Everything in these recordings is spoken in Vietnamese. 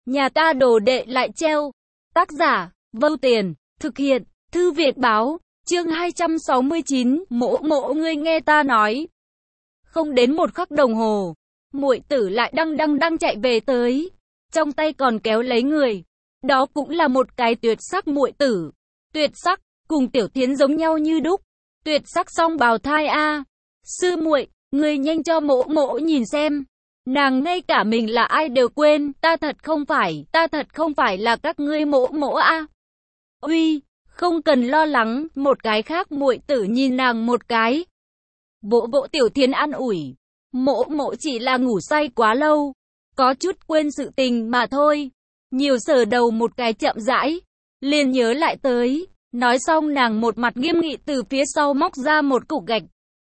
Nhà ta đồ đệ lại treo. Tác giả, Vâu Tiền, thực hiện, Thư viện báo, chương 269, mỗ mỗ ngươi nghe ta nói. Không đến một khắc đồng hồ, muội tử lại đang chạy về tới, trong tay còn kéo lấy người. Đó cũng là một cái tuyệt sắc muội tử. Tuyệt sắc, cùng Tiểu Thiến giống nhau như đúc. Tuyệt sắc song bào thai a. Sư muội, ngươi nhanh cho mỗ mỗ nhìn xem. Nàng ngay cả mình là ai đều quên, ta thật không phải là các ngươi mỗ mỗ a. Uy, không cần lo lắng, một cái khác muội tử nhìn nàng một cái. Vỗ vỗ Tiểu Thiến an ủi. Mỗ mỗ chỉ là ngủ say quá lâu, có chút quên sự tình mà thôi. Nhiều sờ đầu một cái chậm rãi, liền nhớ lại tới. Nói xong nàng một mặt nghiêm nghị từ phía sau móc ra một cục gạch.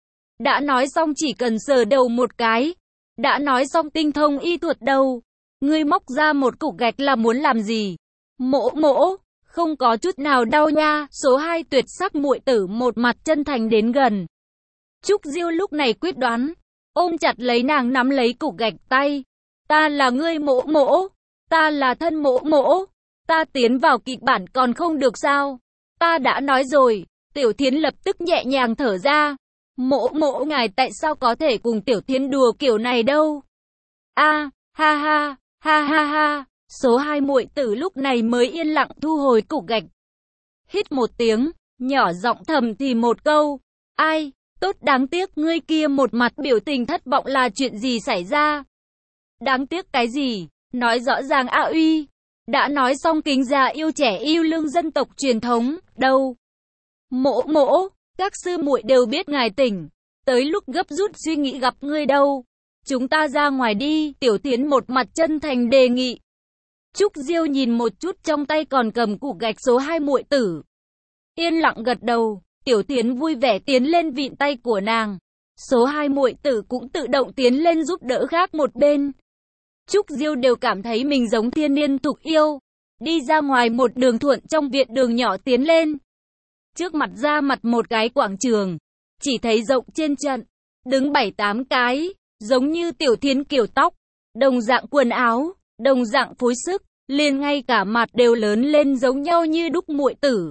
Đã nói xong chỉ cần sờ đầu một cái. Đã nói xong tinh thông y thuật đâu. Ngươi móc ra một cục gạch là muốn làm gì? Mỗ mỗ, không có chút nào đau nha. Số 2 tuyệt sắc muội tử một mặt chân thành đến gần. Trúc Diêu lúc này quyết đoán, ôm chặt lấy nàng nắm lấy cục gạch tay. Ta là ngươi mỗ mỗ, ta là thân mỗ mỗ, ta tiến vào kịch bản còn không được sao? Ta đã nói rồi. Tiểu Thiến lập tức nhẹ nhàng thở ra. Mỗ mỗ ngài tại sao có thể cùng Tiểu Thiến đùa kiểu này đâu? A, ha ha, ha ha ha. Số 2 muội tử lúc này mới yên lặng thu hồi cục gạch. Hít một tiếng, nhỏ giọng thầm thì một câu. Ai, tốt đáng tiếc, ngươi kia một mặt biểu tình thất vọng là chuyện gì xảy ra? Đáng tiếc cái gì? Nói rõ ràng a uy. Đã nói xong kính già yêu trẻ yêu lương dân tộc truyền thống, đâu? Mỗ mỗ, các sư muội đều biết ngài tỉnh, tới lúc gấp rút suy nghĩ gặp ngươi đâu. Chúng ta ra ngoài đi, Tiểu Thiến một mặt chân thành đề nghị. Trúc Diêu nhìn một chút trong tay còn cầm cục gạch số 2 muội tử. Yên lặng gật đầu, Tiểu Thiến vui vẻ tiến lên vịn tay của nàng. Số 2 muội tử cũng tự động tiến lên giúp đỡ khác một bên. Trúc Diêu đều cảm thấy mình giống thiên niên thục yêu. Đi ra ngoài một đường thuận trong viện đường nhỏ tiến lên. Trước mặt ra mặt một cái quảng trường. Chỉ thấy rộng trên trận, đứng 7-8 cái, giống như Tiểu Thiến kiểu tóc, đồng dạng quần áo, đồng dạng phối sức, liền ngay cả mặt đều lớn lên giống nhau như đúc muội tử.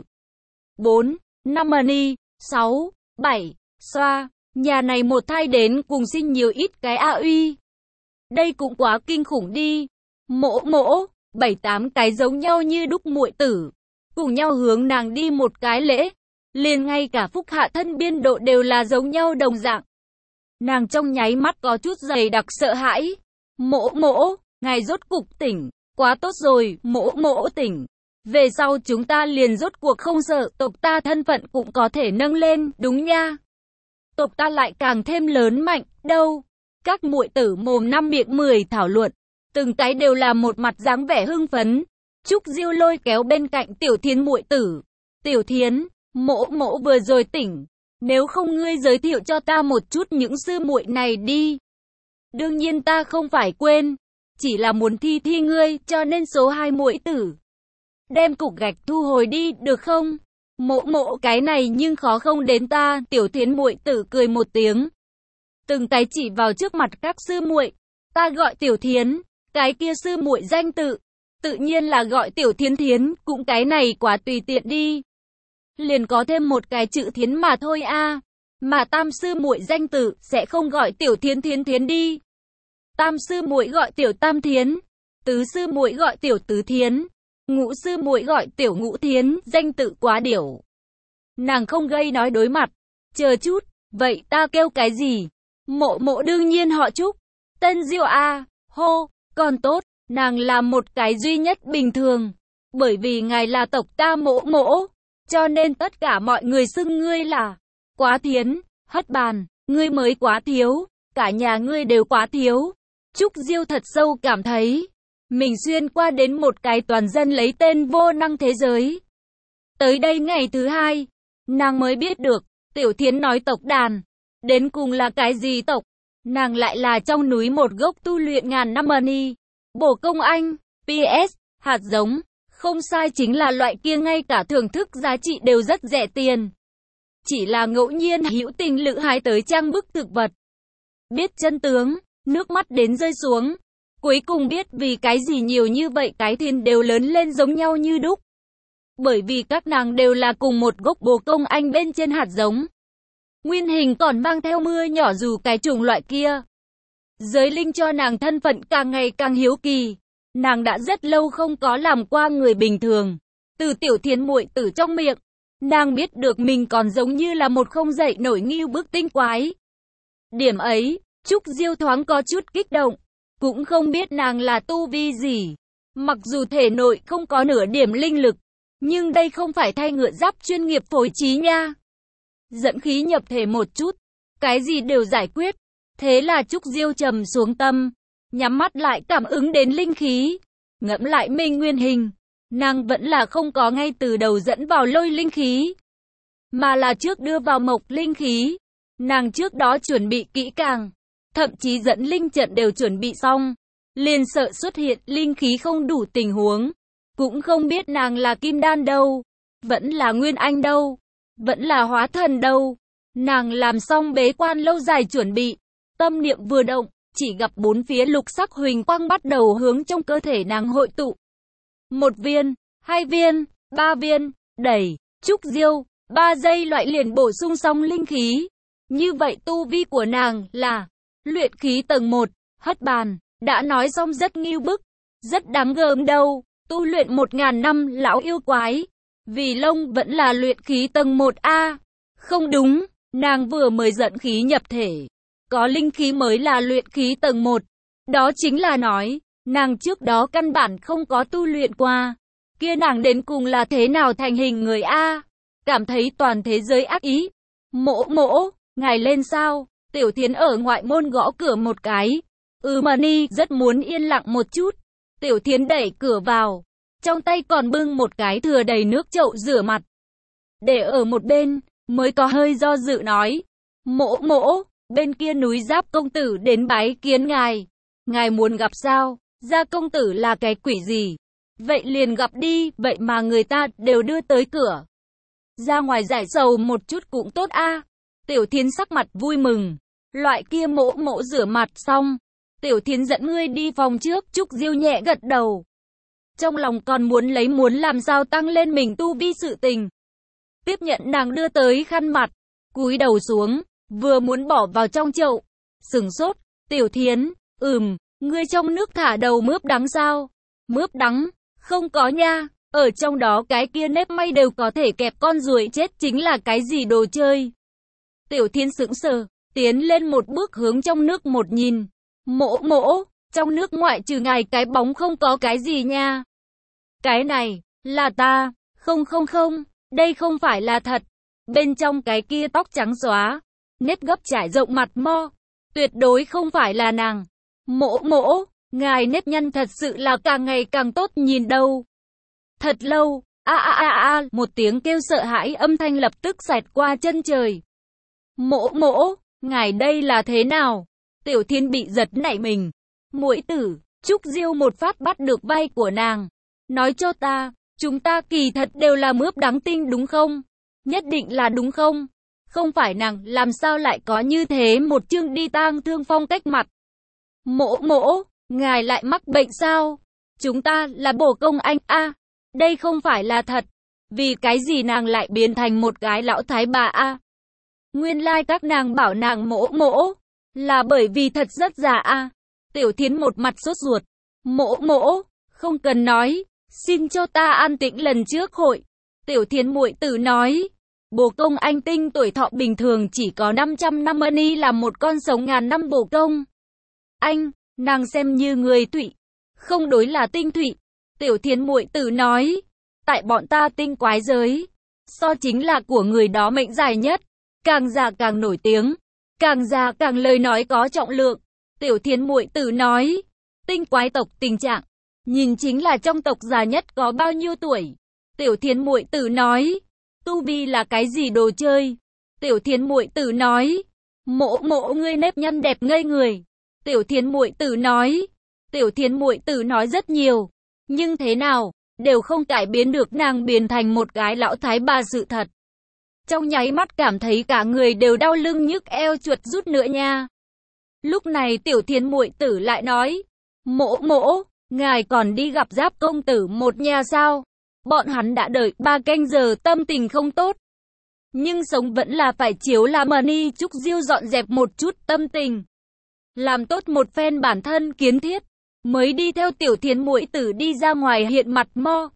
4, 5 ni, 6, 7, xoa, nhà này một thai đến cùng sinh nhiều ít cái a uy. Đây cũng quá kinh khủng đi. Mỗ mỗ, 7-8 cái giống nhau như đúc muội tử, cùng nhau hướng nàng đi một cái lễ. Liền ngay cả phúc hạ thân biên độ đều là giống nhau đồng dạng. Nàng trong nháy mắt có chút dày đặc sợ hãi. Mỗ mỗ, ngài rốt cục tỉnh, quá tốt rồi, mỗ mỗ tỉnh. Về sau chúng ta liền rốt cuộc không sợ, tộc ta thân phận cũng có thể nâng lên, đúng nha. Tộc ta lại càng thêm lớn mạnh, đâu. Các muội tử mồm năm miệng 10 thảo luận, từng cái đều là một mặt dáng vẻ hưng phấn. Trúc Diêu lôi kéo bên cạnh Tiểu Thiến muội tử. Tiểu Thiến, mỗ mỗ vừa rồi tỉnh, nếu không ngươi giới thiệu cho ta một chút những sư muội này đi. Đương nhiên ta không phải quên, chỉ là muốn thi ngươi, cho nên số 2 muội tử. Đem cục gạch thu hồi đi, được không? Mỗ mỗ cái này nhưng khó không đến ta. Tiểu Thiến muội tử cười một tiếng. Từng cái chỉ vào trước mặt các sư muội. Ta gọi Tiểu Thiến, cái kia sư muội danh tự, tự nhiên là gọi Tiểu Thiến Thiến, cũng cái này quá tùy tiện đi. Liền có thêm một cái chữ Thiến mà thôi a. Mà tam sư muội danh tự sẽ không gọi Tiểu Thiến Thiến đi. Tam sư muội gọi Tiểu Tam Thiến, tứ sư muội gọi Tiểu Tứ Thiến, ngũ sư muội gọi Tiểu Ngũ Thiến, danh tự quá điểu. Nàng không gây nói đối mặt. Chờ chút, vậy ta kêu cái gì? Mộ mộ đương nhiên họ Trúc. Tân Diêu a, hô, còn tốt, nàng là một cái duy nhất bình thường. Bởi vì ngài là tộc ta mỗ mỗ, cho nên tất cả mọi người xưng ngươi là Quá Thiến, hất bàn, ngươi mới quá thiếu, cả nhà ngươi đều quá thiếu. Trúc Diêu thật sâu cảm thấy mình xuyên qua đến một cái toàn dân lấy tên vô năng thế giới. Tới đây ngày thứ 2, nàng mới biết được, Tiểu Thiến nói tộc đàn, đến cùng là cái gì tộc? Nàng lại là trong núi một gốc tu luyện ngàn năm ni. Bổ công anh, PS, hạt giống, không sai chính là loại kia ngay cả thưởng thức giá trị đều rất rẻ tiền. Chỉ là ngẫu nhiên hữu tình lữ hái tới trang bức thực vật. Biết chân tướng, nước mắt đến rơi xuống. Cuối cùng biết vì cái gì nhiều như vậy cái thiên đều lớn lên giống nhau như đúc. Bởi vì các nàng đều là cùng một gốc bồ công anh bên trên hạt giống. Nguyên hình còn mang theo mưa nhỏ dù cái chủng loại kia. Giới linh cho nàng thân phận càng ngày càng hiếu kỳ. Nàng đã rất lâu không có làm qua người bình thường. Từ Tiểu Thiến muội tử trong miệng, nàng biết được mình còn giống như là một không dậy nổi ngưu bức tinh quái. Điểm ấy, Trúc Diêu thoáng có chút kích động. Cũng không biết nàng là tu vi gì. Mặc dù thể nội không có nửa điểm linh lực, nhưng đây không phải thay ngựa giáp chuyên nghiệp phối trí nha. Dẫn khí nhập thể một chút, cái gì đều giải quyết. Thế là Trúc Diêu trầm xuống tâm, nhắm mắt lại cảm ứng đến linh khí. Ngẫm lại mình nguyên hình, nàng vẫn là không có ngay từ đầu dẫn vào lôi linh khí, mà là trước đưa vào mộc linh khí. Nàng trước đó chuẩn bị kỹ càng, thậm chí dẫn linh trận đều chuẩn bị xong, liền sợ xuất hiện linh khí không đủ tình huống. Cũng không biết nàng là kim đan đâu, vẫn là nguyên anh đâu, vẫn là hóa thần đâu. Nàng làm xong bế quan lâu dài chuẩn bị, tâm niệm vừa động, chỉ gặp bốn phía lục sắc huỳnh quang bắt đầu hướng trong cơ thể nàng hội tụ. 1 viên, 2 viên, 3 viên, đẩy, Trúc Diêu, 3 giây loại liền bổ sung xong linh khí. Như vậy tu vi của nàng là luyện khí tầng 1, hất bàn, đã nói xong rất ngưu bức, rất đáng gờm đâu, tu luyện 1000 năm lão yêu quái, vì lông vẫn là luyện khí tầng 1A. Không đúng, nàng vừa mới dẫn khí nhập thể, có linh khí mới là luyện khí tầng 1. Đó chính là nói, nàng trước đó căn bản không có tu luyện qua. Kia nàng đến cùng là thế nào thành hình người A? Cảm thấy toàn thế giới ác ý. Mỗ mỗ, ngài lên sao? Tiểu Thiến ở ngoại môn gõ cửa một cái. Mà ni rất muốn yên lặng một chút. Tiểu Thiến đẩy cửa vào, trong tay còn bưng một cái thừa đầy nước chậu rửa mặt. Để ở một bên, mới có hơi do dự nói. Mỗ mỗ, bên kia núi Giáp công tử đến bái kiến ngài. Ngài muốn gặp sao? Gia công tử là cái quỷ gì? Vậy liền gặp đi, vậy mà người ta đều đưa tới cửa. Ra ngoài giải sầu một chút cũng tốt a. Tiểu Thiến sắc mặt vui mừng. Loại kia mỗ mỗ rửa mặt xong, Tiểu Thiến dẫn ngươi đi phòng trước. Trúc Diêu nhẹ gật đầu. Trong lòng còn muốn làm sao tăng lên mình tu vi sự tình. Tiếp nhận nàng đưa tới khăn mặt, cúi đầu xuống, vừa muốn bỏ vào trong chậu. Sừng sốt, Tiểu Thiến, ngươi trong nước thả đầu mướp đắng sao? Mướp đắng? Không có nha, ở trong đó cái kia nếp may đều có thể kẹp con ruồi chết chính là cái gì đồ chơi. Tiểu Thiến sững sờ, tiến lên một bước hướng trong nước một nhìn. Mỗ mỗ, trong nước ngoại trừ ngài cái bóng không có cái gì nha. Cái này, là ta, không, đây không phải là thật. Bên trong cái kia tóc trắng xóa, nếp gấp trải rộng mặt mo, tuyệt đối không phải là nàng. Mỗ mỗ, ngài nếp nhăn thật sự là càng ngày càng tốt nhìn đâu. Thật lâu, một tiếng kêu sợ hãi âm thanh lập tức xẹt qua chân trời. Mỗ mỗ, ngài đây là thế nào? Tiểu Thiến bị giật nảy mình. Muội tử, Trúc Diêu một phát bắt được vai của nàng. Nói cho ta, chúng ta kỳ thật đều là mướp đắng tinh đúng không? Nhất định là đúng không? Không phải nàng, làm sao lại có như thế một chương đi tang thương phong cách mặt? Mỗ mỗ, ngài lại mắc bệnh sao? Chúng ta là bổ công anh a. Đây không phải là thật. Vì cái gì nàng lại biến thành một cái lão thái bà a? Nguyên lai các nàng bảo nàng mỗ mỗ, là bởi vì thật rất già a. Tiểu Thiến một mặt sốt ruột. Mỗ mỗ, không cần nói, xin cho ta an tĩnh lần trước hội. Tiểu Thiến muội tử nói, bổ công anh tinh tuổi thọ bình thường chỉ có 500 năm ni là một con sống ngàn năm bổ công. Anh, nàng xem như người thụy, không đối là tinh thụy. Tiểu Thiến muội tử nói, tại bọn ta tinh quái giới, so chính là của người đó mệnh dài nhất, càng già càng nổi tiếng, càng già càng lời nói có trọng lượng. Tiểu Thiến muội tử nói, tinh quái tộc tình trạng, nhìn chính là trong tộc già nhất có bao nhiêu tuổi. Tiểu Thiến muội tử nói, tu vi là cái gì đồ chơi? Tiểu Thiến muội tử nói, mỗ mỗ ngươi nếp nhăn đẹp ngây người. Tiểu Thiến muội tử nói, Tiểu Thiến muội tử nói rất nhiều, nhưng thế nào, đều không cải biến được nàng biến thành một cái lão thái bà sự thật. Trong nháy mắt cảm thấy cả người đều đau lưng nhức eo chuột rút nữa nha. Lúc này Tiểu Thiến muội tử lại nói, Mỗ mỗ, ngài còn đi gặp Giáp công tử một nhà sao? Bọn hắn đã đợi 3 canh giờ, tâm tình không tốt. Nhưng sống vẫn là phải chiếu làm Mani Trúc Diêu dọn dẹp một chút tâm tình. Làm tốt một phen bản thân kiến thiết, mới đi theo Tiểu Thiến muội tử đi ra ngoài hiện mặt mo.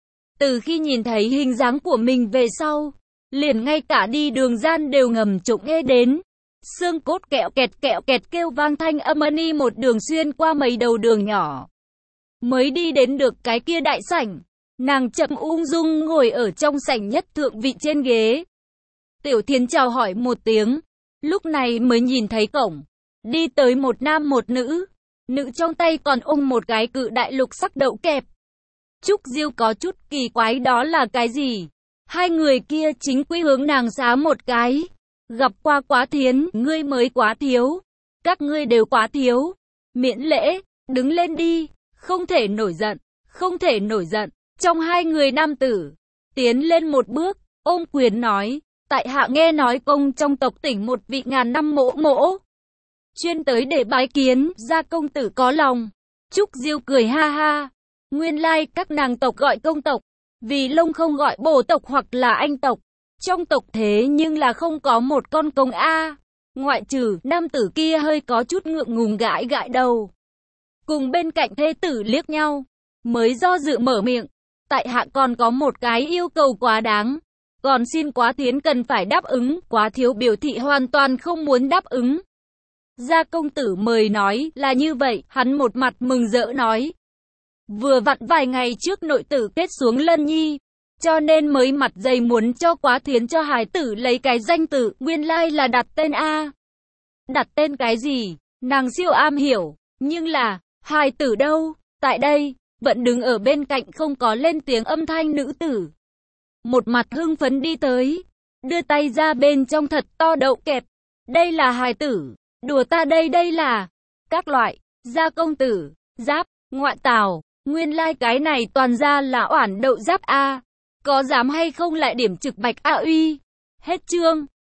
Từ khi nhìn thấy hình dáng của mình về sau, liền ngay cả đi đường gian đều ngầm trộm nghe đến. Xương cốt kẹo kẹt kêu vang thanh âm Mani một đường xuyên qua mấy đầu đường nhỏ. Mới đi đến được cái kia đại sảnh, nàng chậm ung dung ngồi ở trong sảnh nhất thượng vị trên ghế. Tiểu Thiến chào hỏi một tiếng, lúc này mới nhìn thấy cổng. Đi tới một nam một nữ, nữ trong tay còn ôm một cái cự đại lục sắc đậu kẹp. Trúc Diêu có chút kỳ quái đó là cái gì? Hai người kia chính quy hướng nàng xá một cái. Gặp qua Quá Thiến, ngươi mới quá thiếu. Các ngươi đều quá thiếu. Miễn lễ, đứng lên đi. Không thể nổi giận, không thể nổi giận. Trong hai người nam tử, tiến lên một bước, ôm quyền nói. Tại hạ nghe nói công trong tộc tỉnh một vị ngàn năm mỗ mỗ. Chuyên tới để bái kiến, Gia công tử có lòng. Trúc Diêu cười ha ha. Nguyên lai các nàng tộc gọi công tộc, vì lông không gọi bổ tộc hoặc là anh tộc. Trong tộc thế nhưng là không có một con công a. Ngoại trừ nam tử kia hơi có chút ngượng ngùng gãi gãi đầu. Cùng bên cạnh thê tử liếc nhau, mới do dự mở miệng. Tại hạ còn có một cái yêu cầu quá đáng. Còn xin Quá Thiến cần phải đáp ứng, Quá thiếu biểu thị hoàn toàn không muốn đáp ứng. Gia công tử mời nói là như vậy, hắn một mặt mừng rỡ nói. Vừa vặn vài ngày trước nội tử kết xuống lân nhi, cho nên mới mặt dày muốn cho Quá Thiến cho hài tử lấy cái danh tử, nguyên lai là đặt tên A. Đặt tên cái gì? Nàng siêu am hiểu, nhưng là, hài tử đâu? Tại đây, vẫn đứng ở bên cạnh không có lên tiếng âm thanh nữ tử. Một mặt hưng phấn đi tới, đưa tay ra bên trong thật to đậu kẹp. Đây là hài tử, đùa ta đây là các loại, Gia công tử, Giáp, ngoại tào, nguyên lai cái này toàn ra là oản đậu Giáp A. Có dám hay không lại điểm trực bạch A uy. Hết chương.